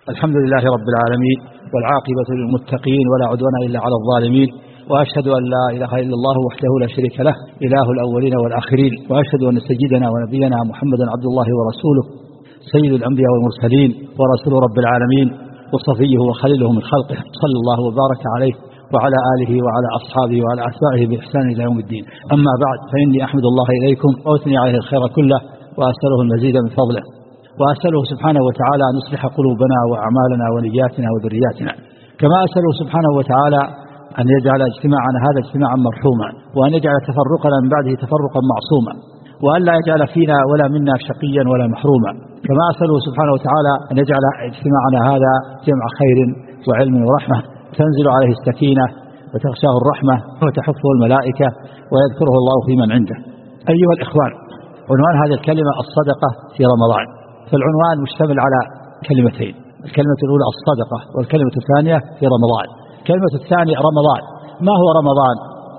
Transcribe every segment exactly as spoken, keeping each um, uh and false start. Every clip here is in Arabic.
الحمد لله رب العالمين، والعاقبة للمتقين، ولا عدوان إلا على الظالمين، وأشهد أن لا إله إلا الله وحده لا شريك له إله الأولين والآخرين، وأشهد أن سيدنا ونبينا محمدا عبد الله ورسوله سيد الأنبياء والمرسلين ورسول رب العالمين وصفيه وخليله من خلقه، صلى الله وبارك عليه وعلى آله وعلى أصحابه وعلى أتباعه بإحسان إلى يوم الدين. أما بعد، فإني أحمد الله إليكم وأثني عليه الخير كله، وأسأله المزيد من فضله، وأسأله سبحانه وتعالى أن يصلح قلوبنا وأعمالنا ونياتنا وذرياتنا، كما أسأله سبحانه وتعالى أن يجعل اجتماعنا هذا اجتماعا مرحوما، وأن يجعل تفرقنا من بعده تفرقا معصوما، وأن لا يجعل فينا ولا منا شقيا ولا محروما، كما أسأله سبحانه وتعالى أن يجعل اجتماعنا هذا جمع خير وعلم ورحمة تنزل عليه السكينة وتغشاه الرحمة وتحفه الملائكة ويذكره الله في من عنده. أيها الإخوان، عنوان هذه الكلمة الصدقة في رمضان. فالعنوان مشتمل على كلمتين، الكلمة الأولى الصدقة، والكلمة الثانية في رمضان. الكلمة الثانية رمضان. ما هو رمضان؟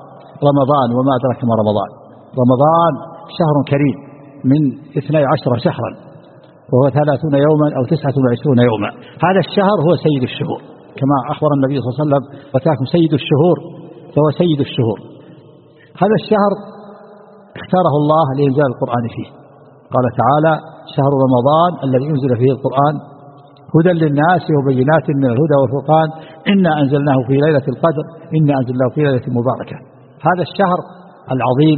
رمضان وما أدرك ما رمضان. رمضان شهر كريم من اثني عشر شهرا، وهو ثلاثون يوما أو تسعة وعشرون يوما. هذا الشهر هو سيد الشهور، كما أخبر النبي صلى الله عليه وسلم: وتاكم سيد الشهور فهو سيد الشهور. هذا الشهر اختاره الله لإنزال القرآن فيه. قال تعالى: شهر رمضان الذي أنزل فيه القرآن هدى للناس وبينات من الهدى والفرقان إنا أنزلناه في ليلة القدر إنا أنزلناه في ليلة مباركة. هذا الشهر العظيم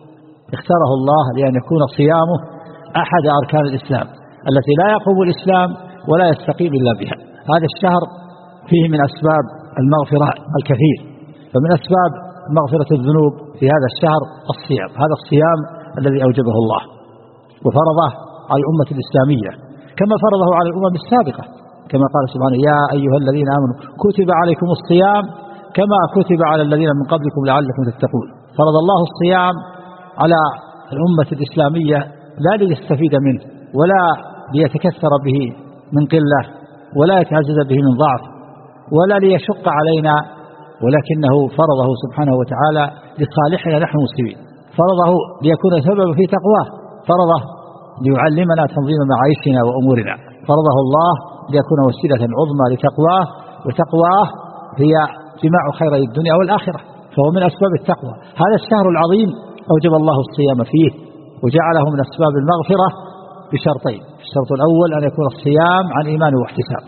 اختاره الله لأن يكون صيامه أحد أركان الإسلام التي لا يقوم الإسلام ولا يستقيم إلا بها. هذا الشهر فيه من أسباب المغفرة الكثير، فمن أسباب مغفرة الذنوب في هذا الشهر الصيام. هذا الصيام الذي أوجبه الله وفرضه على الأمة الإسلامية، كما فرضه على الأمم السابقة، كما قال سبحانه: يا أيها الذين آمنوا كتب عليكم الصيام كما كتب على الذين من قبلكم لعلكم تتقون. فرض الله الصيام على الأمة الإسلامية لا ليستفيد منه ولا ليتكثر به من قلة ولا يتعزز به من ضعف ولا ليشق علينا، ولكنه فرضه سبحانه وتعالى لصالحنا نحن المسلمين. فرضه ليكون سببا في تقواه، فرضه ليعلمنا تنظيم معايشنا وأمورنا، فرضه الله ليكون وسيلة عظمى لتقواه، وتقواه هي جماع خيري الدنيا والآخرة، فهو من أسباب التقوى. هذا الشهر العظيم أوجب الله الصيام فيه وجعله من أسباب المغفرة بشرطين: الشرط الأول أن يكون الصيام عن إيمان واحتساب،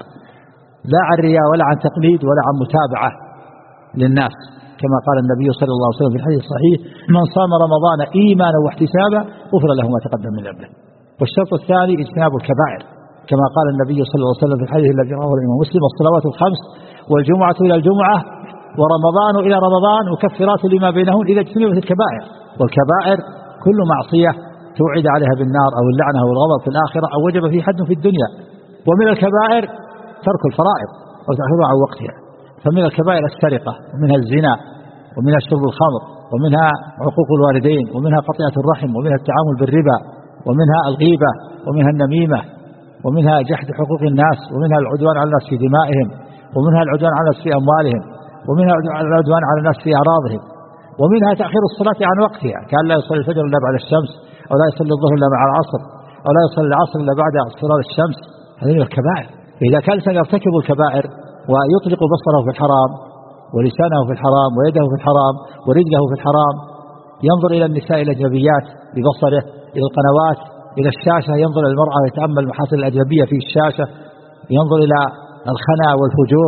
لا عن رياء ولا عن تقليد ولا عن متابعة للناس، كما قال النبي صلى الله عليه وسلم في الحديث الصحيح: من صام رمضان إيمانا واحتسابا غفر له ما تقدم من ذنبه. والشرط الثاني اجتناب الكبائر، كما قال النبي صلى الله عليه وسلم في الحديث الذي رواه الإمام مسلم: الصلوات الخمس والجمعة إلى الجمعة ورمضان إلى رمضان مكفرات لما بينهن إذا اجتنبت الكبائر. والكبائر كل معصية توعد عليها بالنار أو اللعنة أو الغضب في الآخرة أو وجب في حد في الدنيا. ومن الكبائر ترك الفرائض أو تأخيرها عن وقتها. فمن الكبائر السرقة، ومنها الزنا، ومنها شرب الخمر، ومنها عقوق الوالدين، ومنها قطيعة الرحم، ومنها التعامل بالربا، ومنها الغيبة، ومنها النميمة، ومنها جحد حقوق الناس، ومنها العدوان على الناس في دمائهم، ومنها العدوان على الناس في أموالهم، ومنها العدوان على الناس في أعراضهم، ومنها تأخير الصلاة عن وقتها، كان لا يصلي الفجر إلا بعد الشمس، أو لا يصلي الظهر إلا مع العصر، أو لا يصلي العصر إلا بعد اصفرار الشمس. هذه من الكبائر. فإذا كان الإنسان يرتكب الكبائر ويطلق بصره في الحرام ولسانه في الحرام ويده في الحرام ورجله في الحرام، ينظر إلى النساء الأجنبيات ببصره، إلى القنوات، إلى الشاشة، ينظر إلى المرأة ويتأمل محاسن الأجنبية في الشاشة، ينظر إلى الخنا والفجور،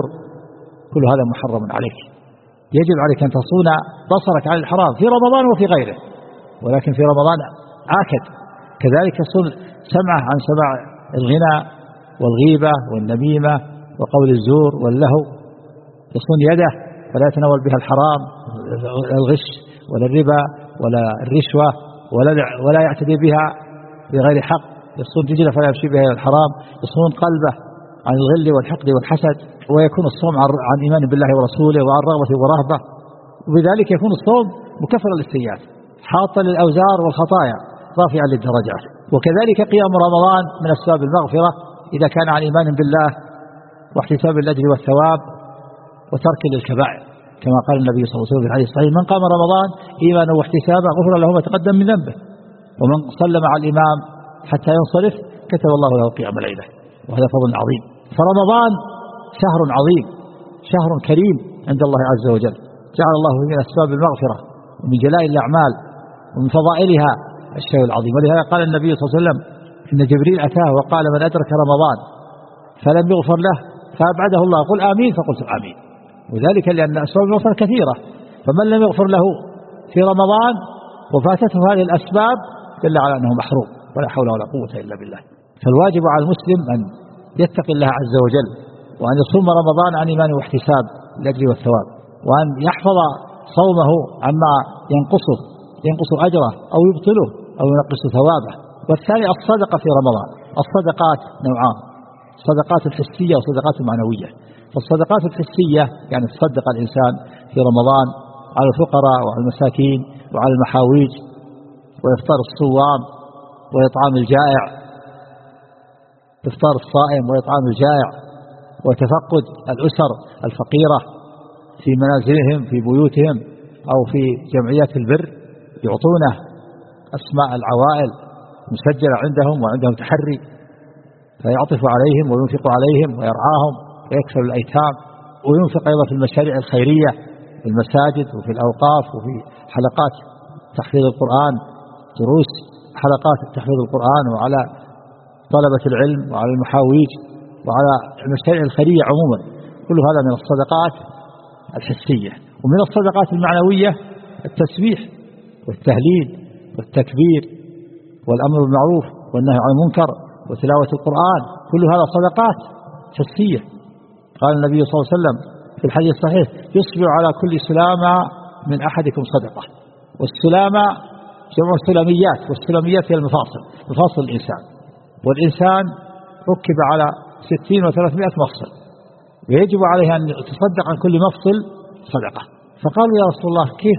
كل هذا محرم عليك. يجب عليك أن تصون بصرك عن الحرام في رمضان وفي غيره، ولكن في رمضان آكد. كذلك يصون سمعه عن سماع الغنى والغيبة والنميمة وقول الزور واللهو، يصون يده فلا يتناول بها الحرام، الغش ولا الربا ولا الرشوة ولا ولا يعتدي بها بغير حق، يصون رجله فلا يمشي بها إلى الحرام، يصون قلبه عن الغل والحقد والحسد، ويكون الصوم عن إيمان بالله ورسوله وعن رغبة ورهبة، وبذلك يكون الصوم مكفرا للسيئات حاطا للأوزار والخطايا رافعا للدرجات. وكذلك قيام رمضان من أسباب المغفرة إذا كان عن إيمان بالله واحتساب الأجر والثواب وترك للكبائر، كما قال النبي صلى الله عليه وسلم في الحديث الصحيح: من قام رمضان إيمانا واحتسابا غفر له ما تقدم من ذنبه، ومن صلى مع الإمام حتى ينصرف كتب الله له قيام ليلة. وهذا فضل عظيم. فرمضان شهر عظيم، شهر كريم عند الله عز وجل، جعل الله من أسباب المغفرة ومن جلائل الأعمال ومن فضائلها الشيء العظيم. ولهذا قال النبي صلى الله عليه وسلم إن جبريل أتاه وقال من أدرك رمضان فلم يغفر له فأبعده الله، قل آمين، فقلت آمين. وذلك لأن أسباب المغفرة كثيرة، فمن لم يغفر له في رمضان وفاتته هذه الأسباب دل على أنه محروم، ولا حول ولا قوة إلا بالله. فالواجب على المسلم أن يتقي الله عز وجل، وأن يصوم رمضان عن إيمان واحتساب الأجر والثواب، وأن يحفظ صومه عما ينقصه ينقص أجره أو يبطله أو ينقص ثوابه. والثاني الصدقة في رمضان. الصدقات نوعان، الصدقات الحسية والصدقات المعنوية. فالصدقات الحسية يعني تصدق الإنسان في رمضان على الفقراء وعلى المساكين وعلى المحاويج، وإفطار الصوام وإطعام الجائع، إفطار الصائم وإطعام الجائع، وتفقد الأسر الفقيرة في منازلهم في بيوتهم أو في جمعيات البر، يعطونه أسماء العوائل مسجلة عندهم وعندهم تحري، فيعطف عليهم وينفق عليهم ويرعاهم ويكفل الأيتام، وينفق أيضا في المشاريع الخيرية في المساجد وفي الأوقاف وفي حلقات تحفيظ القرآن، دروس حلقات تحفيظ القرآن، وعلى طلبة العلم وعلى المحاويج وعلى المشاريع الخيرية عموما. كل هذا من الصدقات الحسية. ومن الصدقات المعنوية التسبيح والتهليل والتكبير والأمر بالمعروف والنهي عن المنكر وتلاوة القرآن، كل هذا صدقات حسية. قال النبي صلى الله عليه وسلم في الحديث الصحيح يصبح على كل سلامة من أحدكم صدقة. والسلامة جمع السلاميات، والسلاميات هي المفاصل، مفاصل الإنسان، والإنسان ركب على ستين وثلاثمائة مفصل، ويجب عليه أن يتصدق عن كل مفصل صدقة. فقالوا يا رسول الله كيف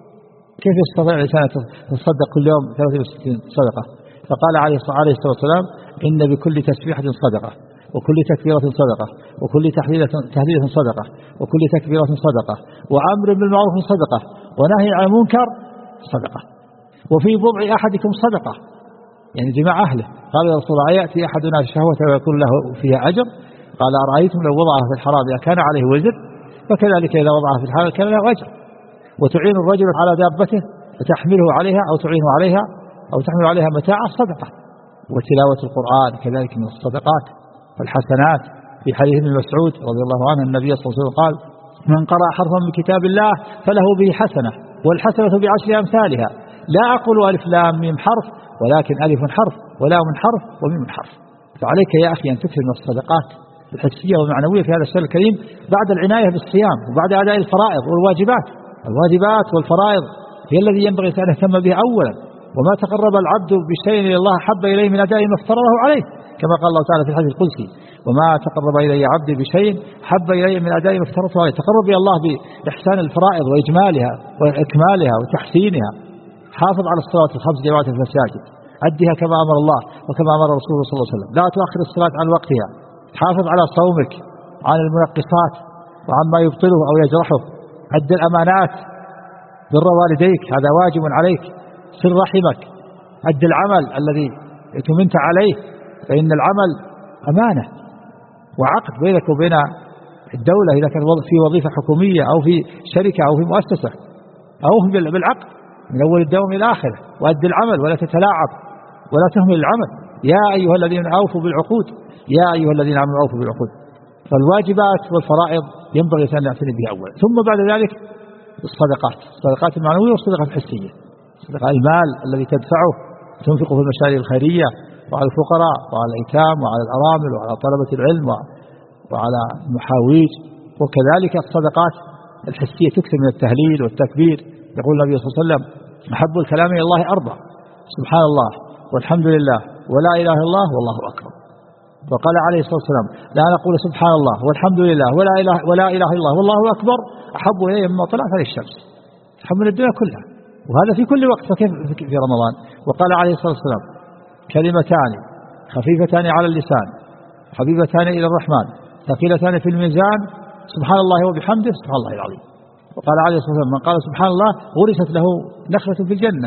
كيف يستطيع الإنسان يتصدق كل يوم ثلاثة وستين صدقة؟ فقال عليه الصلاة والسلام إن بكل تسبيحة صدقة، وكل تكبيرة صدقة، وكل تحليلة تهليلة صدقة، وكل تكبيرة صدقة، وأمر بالمعروف صدقة، ونهي عن المنكر صدقة، وفي بضع أحدكم صدقة، يعني جماع أهله. قال يا رسول الله يأتي أحدنا الشهوة ويكون له فيها أجر؟ قال أرأيتم لو وضعها في الحرام كان عليه وزر، فكذلك إذا وضعها في الحلال كان له أجر. وتعين الرجل على دابته فتحمله عليها أو تعينه عليها أو تحمل عليها متاع الصدقة. وتلاوة القرآن كذلك من الصدقات والحسنات. في حديث ابن مسعود رضي الله عنه النبي صلى الله عليه وسلم قال من قرأ حرفا من كتاب الله فله به حسنة، والحسنة بعشر أمثالها، لا أقول ألف لام ميم حرف، ولكن ألف حرف ولام حرف وميم حرف. فعليك يا أخي أن تكثر من الصدقات الحسية والمعنوية في هذا الشهر الكريم بعد العناية بالصيام وبعد أداء الفرائض والواجبات. الواجبات والفرائض هي الذي ينبغي أن يهتم بها أولا. وما تقرب العبد بشيء إلى الله حب إليه من أداء ما افترضه عليه، كما قال الله تعالى في الحديث القدسي وما تقرب إلي عبدي بشيء حب إلي من أداء ما افترضته عليه. تقرب إلى الله بإحسان الفرائض وإجمالها وإكمالها وتحسينها. حافظ على الصلاة الخمس جماعات في المساجد، أدها كما أمر الله وكما أمر رسوله صلى الله عليه وسلم، لا تؤخر الصلاة عن وقتها. حافظ على صومك عن المنقصات وعما يبطله أو يجرحه. أد الأمانات، بر والديك هذا واجب عليك. صل رحمك. أد العمل الذي اؤتمنت عليه، فإن العمل أمانة وعقد بينك وبين الدولة إذا كان في وظيفة حكومية أو في شركة أو في مؤسسة، أو بالعقد من أول الدوام إلى آخره. وأد العمل ولا تتلاعب ولا تهمل العمل. يا أيها الذين أوفوا بالعقود، يا أيها الذين آمنوا أوفوا بالعقود. فالواجبات والفرائض ينبغي أن نعتني بها أولا، ثم بعد ذلك الصدقات، الصدقات المعنوية والصدقات الحسية. صدقة المال الذي تدفعه تنفقه في المشاريع الخيرية وعلى الفقراء وعلى الأيتام وعلى الأرامل وعلى طلبة العلم وعلى المحاويج. وكذلك الصدقات الحسية تكثر من التهليل والتكبير. يقول النبي صلى الله عليه وسلم أحب الكلام إلى الله أربع: سبحان الله والحمد لله ولا إله إلا الله والله أكبر. وقال عليه الصلاة والسلام لا نقول سبحان الله والحمد لله ولا إله, ولا إله إلا الله والله أكبر أحب إلي مما طلعت عليه الشمس. أحب من الدنيا كلها، وهذا في كل وقت، فكيف في رمضان؟ وقال عليه الصلاة والسلام كلمتان خفيفتان على اللسان حبيبتان إلى الرحمن ثقيلتان في الميزان سبحان الله وبحمده سبحان الله العظيم. وقال عليه الصلاة والسلام من قال سبحان الله غرست له نخلة في الجنة.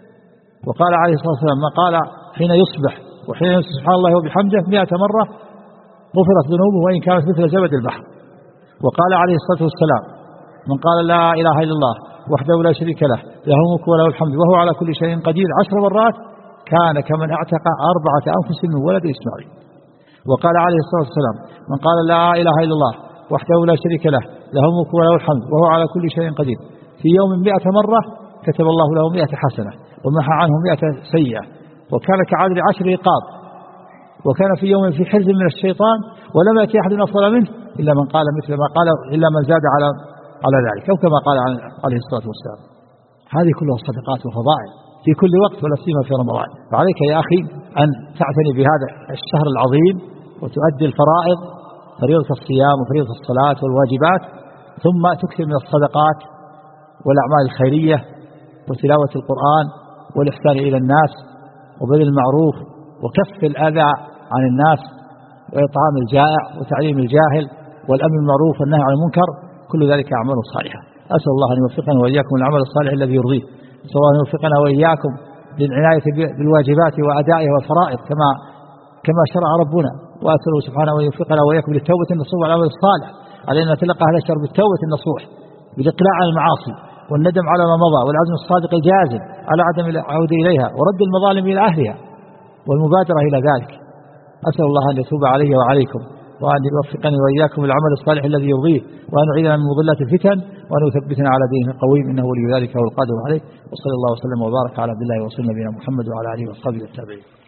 وقال عليه الصلاة والسلام من قال حين يصبح وحين يمسي سبحان الله وبحمده مئة مرة غفرت ذنوبه وإن كانت مثل زبد البحر. وقال عليه الصلاة والسلام: من قال لا إله إلا الله وحده لا شريك له له الملك وله الحمد وهو على كل شيء قدير عشر مرات كان كمن اعتق أربعة أنفس من ولد إسماعيل. وقال عليه الصلاة والسلام: من قال لا إله إلا الله وحده لا شريك له له الملك وله الحمد وهو على كل شيء قدير في يوم مئة مرة كتب الله له مئة حسنة ومحى عنه مئة سيئة وكان كعدل عشر رقاب. وكان في يوم في حرز من الشيطان ولم يأتي أحد أفضل منه إلا من قال مثل ما قال إلا من زاد على على ذلك أو كما قال عليه الصلاة والسلام. هذه كلها صدقات وفضائل في كل وقت ولا سيما في رمضان. فعليك يا أخي أن تعتني بهذا الشهر العظيم وتؤدي الفرائض، فريضة الصيام وفريضة الصلاة والواجبات، ثم تكثر من الصدقات والأعمال الخيرية وتلاوة القرآن والإحسان إلى الناس وبذل المعروف وكف الأذى عن الناس وإطعام الجائع وتعليم الجاهل والأمر بالمعروف والنهي عن المنكر، كل ذلك أعمال صالحة. أسأل الله أن يوفقنا وإياكم العمل الصالح الذي يرضيه، أسأل الله أن يوفقنا وإياكم للعناية بالواجبات وأدائها والفرائض كما كما شرع ربنا، وأسأله سبحانه أن يوفقنا وإياكم للتوبة النصوح والعمل الصالح، علينا نتلقى هذا الشهر بالتوبة النصوح بالإقلاع عن المعاصي والندم على ما مضى والعزم الصادق الجازم على عدم العودة إليها ورد المظالم إلى أهلها والمبادرة إلى ذلك. أسأل الله أن يتوب علي وعليكم وأن يوفقني وإياكم العمل الصالح الذي يرضيه، وأن يعيذنا من مضلات الفتن، وأن يثبتنا على دينه القويم إنه ولي ذلك هو القادر عليه. وصلى الله وسلم وبارك على عبد الله ورسول نبينا محمد وعلى آله وصحبه والتابعين.